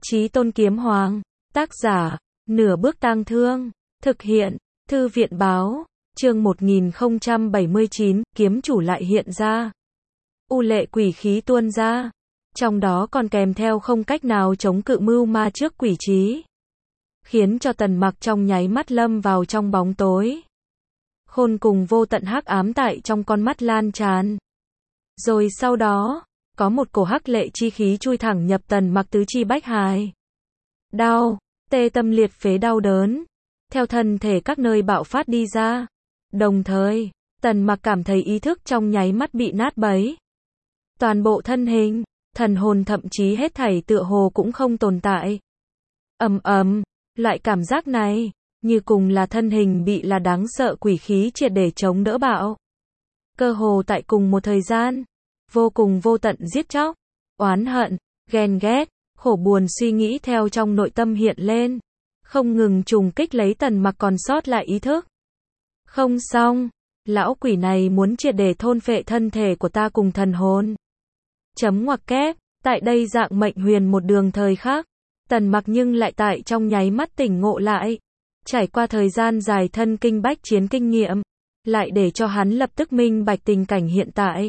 Chí Tôn Kiếm Hoàng. Tác giả, Nửa Bước Tang Thương. Thực hiện, Thư viện báo. Chương 1079, kiếm chủ lại hiện ra. U lệ quỷ khí tuôn ra. Trong đó còn kèm theo không cách nào chống cự mưu ma trước quỷ trí. Khiến cho Tần Mặc trong nháy mắt lâm vào trong bóng tối. Khôn cùng vô tận hắc ám tại trong con mắt lan tràn. Rồi sau đó, có một cổ hắc lệ chi khí chui thẳng nhập Tần Mặc tứ chi bách hài. Đau, tê tâm liệt phế đau đớn, theo thân thể các nơi bạo phát đi ra. Đồng thời, Tần Mặc cảm thấy ý thức trong nháy mắt bị nát bấy. Toàn bộ thân hình, thần hồn thậm chí hết thảy tựa hồ cũng không tồn tại. Loại cảm giác này, như cùng là thân hình bị là đáng sợ quỷ khí triệt để chống đỡ bạo. Cơ hồ tại cùng một thời gian, vô cùng vô tận giết chóc, oán hận, ghen ghét, khổ buồn suy nghĩ theo trong nội tâm hiện lên, không ngừng trùng kích lấy Tần Mặc còn sót lại ý thức. Không xong, lão quỷ này muốn triệt để thôn phệ thân thể của ta cùng thần hồn. Chấm ngoặc kép, tại đây dạng mệnh huyền một đường thời khắc, Tần Mặc nhưng lại tại trong nháy mắt tỉnh ngộ lại. Trải qua thời gian dài thân kinh bách chiến kinh nghiệm, lại để cho hắn lập tức minh bạch tình cảnh hiện tại.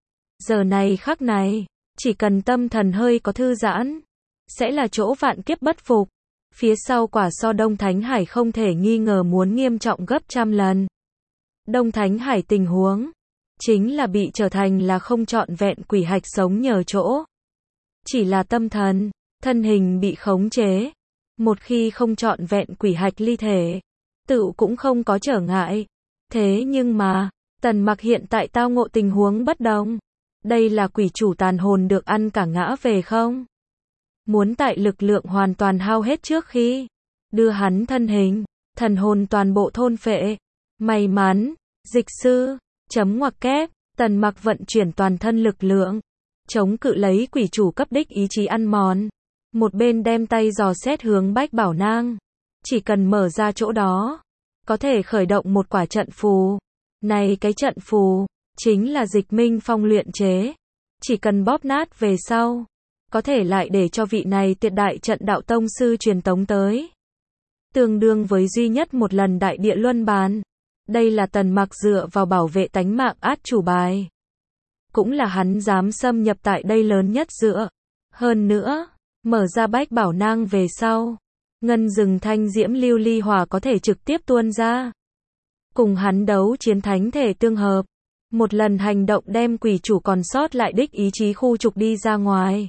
Giờ này khắc này, chỉ cần tâm thần hơi có thư giãn, sẽ là chỗ vạn kiếp bất phục. Phía sau quả so Đông Thánh Hải không thể nghi ngờ muốn nghiêm trọng gấp trăm lần. Đông Thánh Hải tình huống, chính là bị trở thành là không trọn vẹn quỷ hạch sống nhờ chỗ. Chỉ là tâm thần, thân hình bị khống chế. Một khi không trọn vẹn quỷ hạch ly thể, tự cũng không có trở ngại. Thế nhưng mà, Tần Mặc hiện tại tao ngộ tình huống bất đồng. Đây là quỷ chủ tàn hồn được ăn cả ngã về không? Muốn tại lực lượng hoàn toàn hao hết trước khi đưa hắn thân hình, thần hồn toàn bộ thôn phệ. May mắn, dịch sư, chấm ngoặc kép, Tần Mặc vận chuyển toàn thân lực lượng, chống cự lấy quỷ chủ cấp đích ý chí ăn mòn. Một bên đem tay dò xét hướng Bách Bảo Nang. Chỉ cần mở ra chỗ đó, có thể khởi động một quả trận phù. Này cái trận phù, chính là Dịch Minh Phong luyện chế. Chỉ cần bóp nát về sau, có thể lại để cho vị này tuyệt đại trận đạo tông sư truyền tống tới. Tương đương với duy nhất một lần đại địa luân bàn. Đây là Tần Mặc dựa vào bảo vệ tánh mạng át chủ bài. Cũng là hắn dám xâm nhập tại đây lớn nhất dựa. Hơn nữa, mở ra Bách Bảo Nang về sau, ngân rừng thanh diễm lưu ly hỏa có thể trực tiếp tuôn ra. Cùng hắn đấu chiến thánh thể tương hợp. Một lần hành động đem quỷ chủ còn sót lại đích ý chí khu trục đi ra ngoài.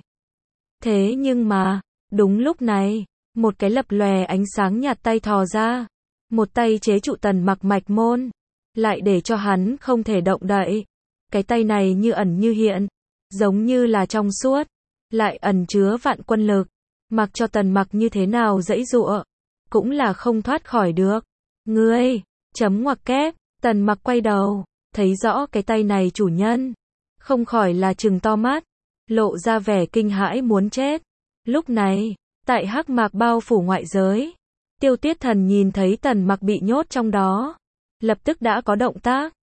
Thế nhưng mà, đúng lúc này, một cái lập lòe ánh sáng nhạt tay thò ra. Một tay chế trụ Tần Mặc mạch môn. Lại để cho hắn không thể động đậy. Cái tay này như ẩn như hiện. Giống như là trong suốt. Lại ẩn chứa vạn quân lực. Mặc cho Tần Mặc như thế nào giãy giụa, cũng là không thoát khỏi được. Ngươi, chấm ngoặc kép, Tần Mặc quay đầu, thấy rõ cái tay này chủ nhân. Không khỏi là trừng to mắt, lộ ra vẻ kinh hãi muốn chết. Lúc này, tại hắc mạc bao phủ ngoại giới, Tiêu Tiết Thần nhìn thấy Tần Mặc bị nhốt trong đó. Lập tức đã có động tác.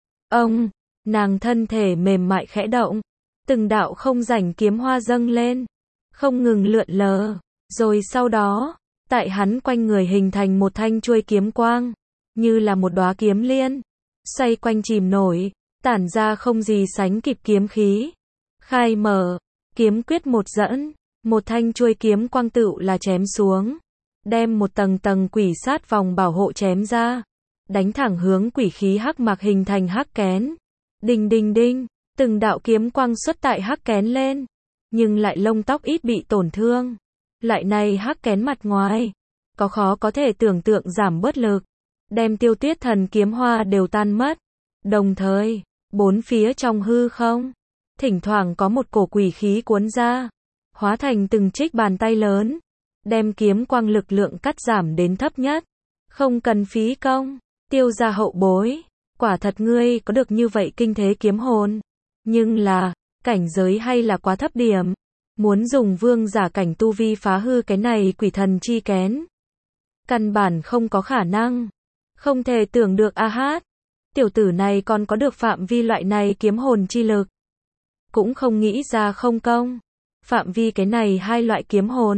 Nàng thân thể mềm mại khẽ động. Từng đạo không rảnh kiếm hoa dâng lên, không ngừng lượn lờ, rồi sau đó, tại hắn quanh người hình thành một thanh chuôi kiếm quang, như là một đóa kiếm liên, xoay quanh chìm nổi, tản ra không gì sánh kịp kiếm khí. Khai mở, kiếm quyết một dẫn, một thanh chuôi kiếm quang tựu là chém xuống, đem một tầng tầng quỷ sát vòng bảo hộ chém ra, đánh thẳng hướng quỷ khí hắc mạc hình thành hắc kén. Đinh đinh đinh. Từng đạo kiếm quang xuất tại hắc kén lên, nhưng lại lông tóc ít bị tổn thương. Lại này hắc kén mặt ngoài, có khó có thể tưởng tượng giảm bớt lực, đem Tiêu Tiết Thần kiếm hoa đều tan mất. Đồng thời, bốn phía trong hư không, thỉnh thoảng có một cổ quỷ khí cuốn ra, hóa thành từng trích bàn tay lớn, đem kiếm quang lực lượng cắt giảm đến thấp nhất. Không cần phí công, Tiêu gia hậu bối, quả thật ngươi có được như vậy kinh thế kiếm hồn. Nhưng là, cảnh giới hay là quá thấp điểm. Muốn dùng vương giả cảnh tu vi phá hư cái này quỷ thần chi kén. Căn bản không có khả năng. Không thể tưởng được a hát. Tiểu tử này còn có được phạm vi loại này kiếm hồn chi lực. Cũng không nghĩ ra không công. Phạm vi cái này hai loại kiếm hồn.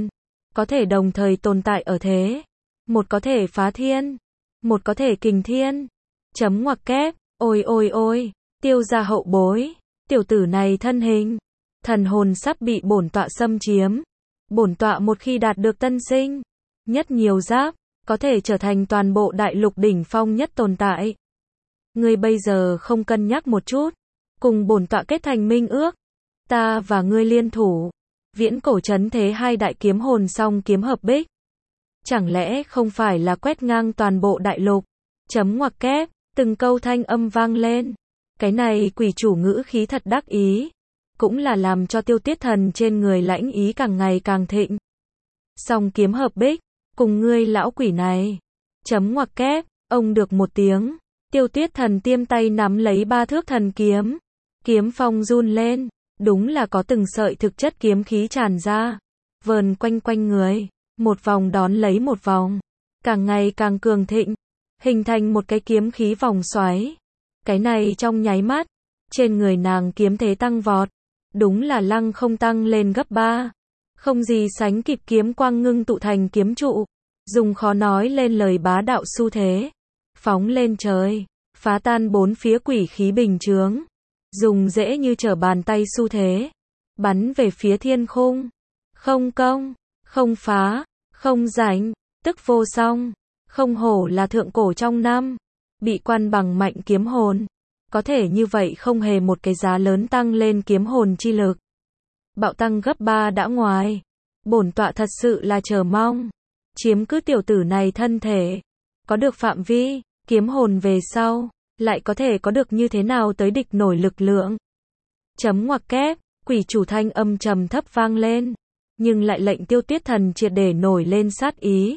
có thể đồng thời tồn tại ở thế. Một có thể phá thiên, một có thể kình thiên. Chấm ngoặc kép, ôi ôi ôi, Tiêu gia hậu bối, tiểu tử này thân hình, thần hồn sắp bị bổn tọa xâm chiếm. Bổn tọa một khi đạt được tân sinh, nhất nhiều giáp, có thể trở thành toàn bộ đại lục đỉnh phong nhất tồn tại. Ngươi bây giờ không cân nhắc một chút, cùng bổn tọa kết thành minh ước, ta và ngươi liên thủ, viễn cổ trấn thế hai đại kiếm hồn song kiếm hợp bích. Chẳng lẽ không phải là quét ngang toàn bộ đại lục? Chấm ngoặc kép, từng câu thanh âm vang lên. Cái này quỷ chủ ngữ khí thật đắc ý, cũng là làm cho Tiêu Tiết Thần trên người lãnh ý càng ngày càng thịnh. Song kiếm hợp bích, cùng ngươi lão quỷ này. Chấm ngoặc kép, ông được một tiếng, Tiêu Tiết Thần tiêm tay nắm lấy 3 thước thần kiếm. Kiếm phong run lên, đúng là có từng sợi thực chất kiếm khí tràn ra, vờn quanh quanh người, một vòng đón lấy một vòng, càng ngày càng cường thịnh, hình thành một cái kiếm khí vòng xoáy. Cái này trong nháy mắt, trên người nàng kiếm thế tăng vọt, đúng là lăng không tăng lên gấp 3. Không gì sánh kịp kiếm quang ngưng tụ thành kiếm trụ, dùng khó nói lên lời bá đạo xu thế, phóng lên trời, phá tan bốn phía quỷ khí bình chướng, dùng dễ như trở bàn tay xu thế, bắn về phía thiên khung. Không công, không phá, không rảnh, tức vô song, không hổ là thượng cổ trong năm, bị quan bằng mạnh kiếm hồn, có thể như vậy không hề một cái giá lớn tăng lên kiếm hồn chi lực. Bạo tăng gấp 3 đã ngoài, bổn tọa thật sự là chờ mong, chiếm cứ tiểu tử này thân thể, có được phạm vi, kiếm hồn về sau, lại có thể có được như thế nào tới địch nổi lực lượng. Chấm ngoặc kép, quỷ chủ thanh âm trầm thấp vang lên, nhưng lại lệnh Tiêu Tiết Thần triệt để nổi lên sát ý.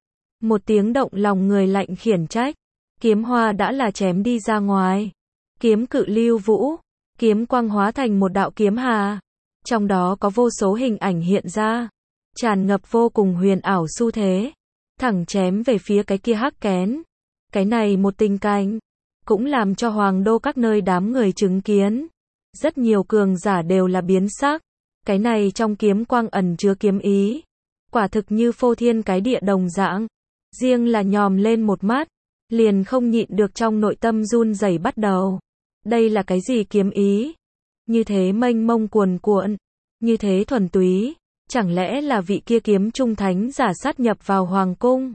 Một tiếng động lòng người lạnh khiển trách, kiếm hoa đã là chém đi ra ngoài, kiếm cự lưu vũ, kiếm quang hóa thành một đạo kiếm hà, trong đó có vô số hình ảnh hiện ra, tràn ngập vô cùng huyền ảo xu thế, thẳng chém về phía cái kia hắc kén. Cái này một tình cảnh, cũng làm cho hoàng đô các nơi đám người chứng kiến, rất nhiều cường giả đều là biến sắc. Cái này trong kiếm quang ẩn chứa kiếm ý, quả thực như phô thiên cái địa đồng dạng, riêng là nhòm lên một mắt, liền không nhịn được trong nội tâm run rẩy bắt đầu. Đây là cái gì kiếm ý? Như thế mênh mông cuồn cuộn, như thế thuần túy, chẳng lẽ là vị kia kiếm trung thánh giả sát nhập vào hoàng cung?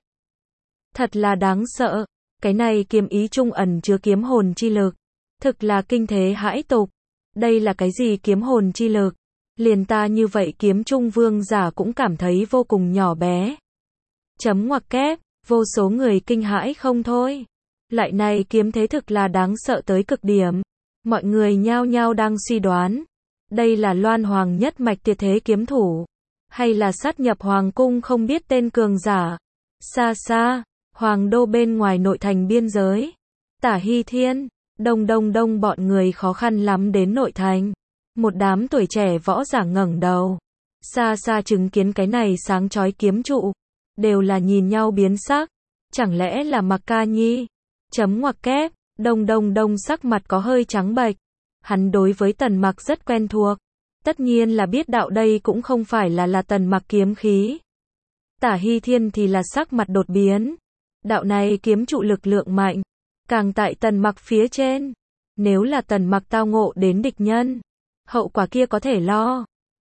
Thật là đáng sợ, cái này kiếm ý trung ẩn chứa kiếm hồn chi lực, thực là kinh thế hãi tục. Đây là cái gì kiếm hồn chi lực? Liền ta như vậy kiếm trung vương giả cũng cảm thấy vô cùng nhỏ bé. Chấm ngoặc kép, vô số người kinh hãi không thôi. Lại này kiếm thế thực là đáng sợ tới cực điểm. Mọi người nhao nhao đang suy đoán, đây là Loan Hoàng nhất mạch tuyệt thế kiếm thủ, hay là sát nhập hoàng cung không biết tên cường giả. Xa xa, hoàng đô bên ngoài nội thành biên giới, Tả Hy Thiên, đông bọn người khó khăn lắm đến nội thành. Một đám tuổi trẻ võ giả ngẩng đầu, xa xa chứng kiến cái này sáng chói kiếm trụ, đều là nhìn nhau biến sắc. Chẳng lẽ là Mặc Ca Nhi? Chấm ngoặc kép, đông sắc mặt có hơi trắng bệch. Hắn đối với Tần Mặc rất quen thuộc, tất nhiên là biết đạo đây cũng không phải là Tần Mặc kiếm khí. Tả Hy Thiên thì là sắc mặt đột biến. Đạo này kiếm trụ lực lượng mạnh, càng tại Tần Mặc phía trên. Nếu là Tần Mặc tao ngộ đến địch nhân, hậu quả kia có thể lo.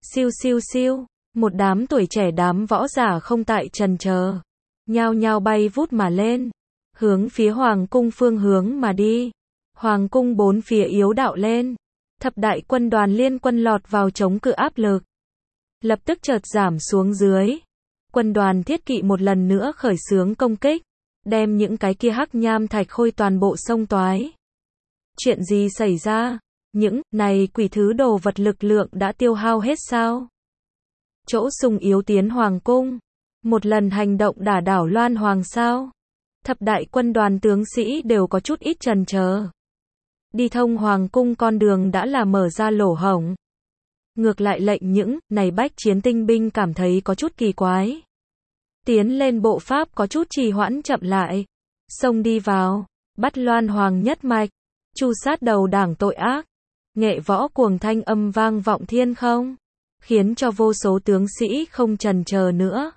Siêu, một đám tuổi trẻ đám võ giả không tại chần chờ, nhao nhao bay vút mà lên, hướng phía hoàng cung phương hướng mà đi. Hoàng cung bốn phía yếu đạo lên, thập đại quân đoàn liên quân lọt vào chống cự áp lực, lập tức chợt giảm xuống dưới. Quân đoàn thiết kỵ một lần nữa khởi xướng công kích, đem những cái kia hắc nham thạch khôi toàn bộ xông toái. Chuyện gì xảy ra? Những này quỷ thứ đồ vật lực lượng đã tiêu hao hết sao? Chỗ sung yếu tiến hoàng cung, một lần hành động đả đảo Loan Hoàng sao? Thập đại quân đoàn tướng sĩ đều có chút ít chần chờ. Đi thông hoàng cung con đường đã là mở ra lỗ hổng. Ngược lại lệnh những này bách chiến tinh binh cảm thấy có chút kỳ quái. Tiến lên bộ pháp có chút trì hoãn chậm lại. Xông đi vào, bắt Loan Hoàng nhất mạch, tru sát đầu đảng tội ác. Nghệ võ cuồng thanh âm vang vọng thiên không, khiến cho vô số tướng sĩ không chần chờ nữa,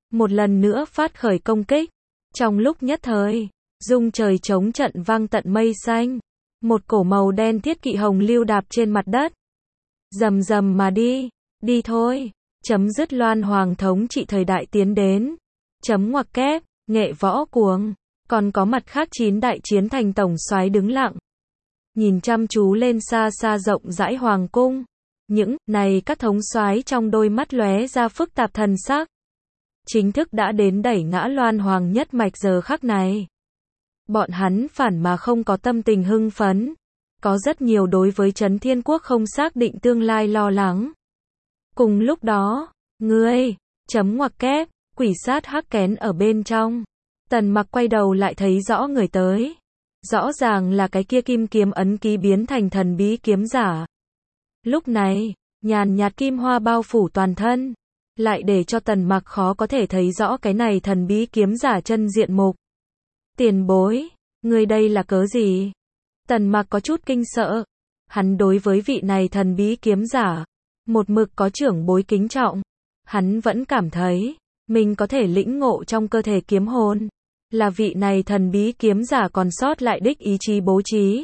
một lần nữa phát khởi công kích. Trong lúc nhất thời, rung trời chống trận vang tận mây xanh. Một cổ màu đen thiết kỵ hồng lưu đạp trên mặt đất. Rầm rầm mà đi. Đi thôi. Chấm dứt Loan Hoàng thống trị thời đại tiến đến. Chấm ngoặc kép, nghệ võ cuồng. Còn có mặt khác 9 đại chiến thành tổng soái đứng lặng. Nhìn chăm chú lên xa xa rộng rãi hoàng cung. Những này các thống soái trong đôi mắt lóe ra phức tạp thần sắc. Chính thức đã đến đẩy ngã Loan Hoàng nhất mạch giờ khắc này. Bọn hắn phản mà không có tâm tình hưng phấn. Có rất nhiều đối với Trấn Thiên Quốc không xác định tương lai lo lắng. Cùng lúc đó, ngươi, chấm ngoặc kép, quỷ sát hắc kén ở bên trong. Tần Mặc quay đầu lại thấy rõ người tới. Rõ ràng là cái kia kim kiếm ấn ký biến thành thần bí kiếm giả. Lúc này, nhàn nhạt kim hoa bao phủ toàn thân, lại để cho Tần Mặc khó có thể thấy rõ cái này thần bí kiếm giả chân diện mục. Tiền bối, ngươi đây là cớ gì? Tần Mặc có chút kinh sợ. Hắn đối với vị này thần bí kiếm giả, một mực có trưởng bối kính trọng. Hắn vẫn cảm thấy, mình có thể lĩnh ngộ trong cơ thể kiếm hồn. Là vị này thần bí kiếm giả còn sót lại đích ý chí bố trí.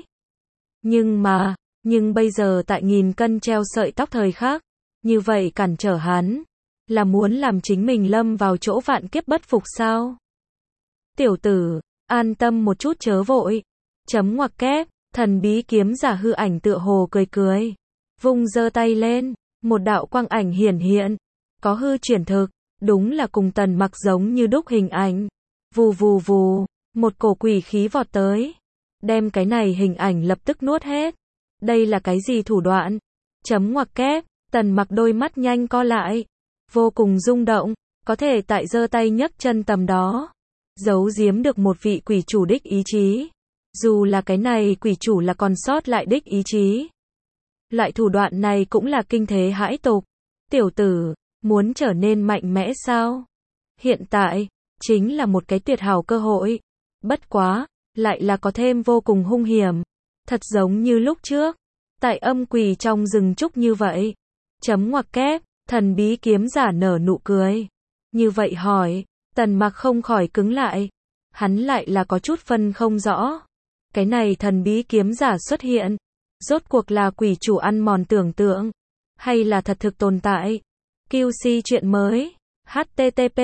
Nhưng bây giờ tại nghìn cân treo sợi tóc thời khắc, như vậy cản trở hắn, là muốn làm chính mình lâm vào chỗ vạn kiếp bất phục sao? Tiểu tử, an tâm một chút chớ vội. Chấm ngoặc kép, thần bí kiếm giả hư ảnh tựa hồ cười cười. Vung giơ tay lên, một đạo quang ảnh hiển hiện. Có hư chuyển thực, đúng là cùng Tần Mặc giống như đúc hình ảnh. Vù vù vù, một cổ quỷ khí vọt tới. Đem cái này hình ảnh lập tức nuốt hết. Đây là cái gì thủ đoạn? Chấm ngoặc kép, Tần Mặc đôi mắt nhanh co lại. Vô cùng rung động, có thể tại giơ tay nhấc chân tầm đó. Giấu giếm được một vị quỷ chủ đích ý chí. Dù là cái này quỷ chủ là còn sót lại đích ý chí. Loại thủ đoạn này cũng là kinh thế hãi tục. Tiểu tử, muốn trở nên mạnh mẽ sao? Hiện tại, chính là một cái tuyệt hảo cơ hội. Bất quá, lại là có thêm vô cùng hung hiểm. Thật giống như lúc trước, tại âm quỷ trong rừng trúc như vậy. Chấm ngoặc kép, thần bí kiếm giả nở nụ cười. Như vậy hỏi, Tần Mặc không khỏi cứng lại. Hắn lại là có chút phân không rõ. Cái này thần bí kiếm giả xuất hiện, rốt cuộc là quỷ chủ ăn mòn tưởng tượng, hay là thật thực tồn tại? QC chuyện mới. http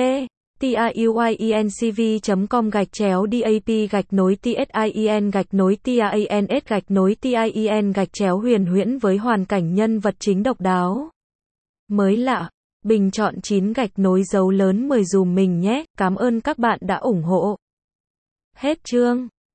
tiuyencv.com/dap-tin-tin-huyền huyễn với hoàn cảnh nhân vật chính độc đáo. Mới lạ, bình chọn 9 dấu lớn 10 dùm mình nhé, cảm ơn các bạn đã ủng hộ. Hết chương.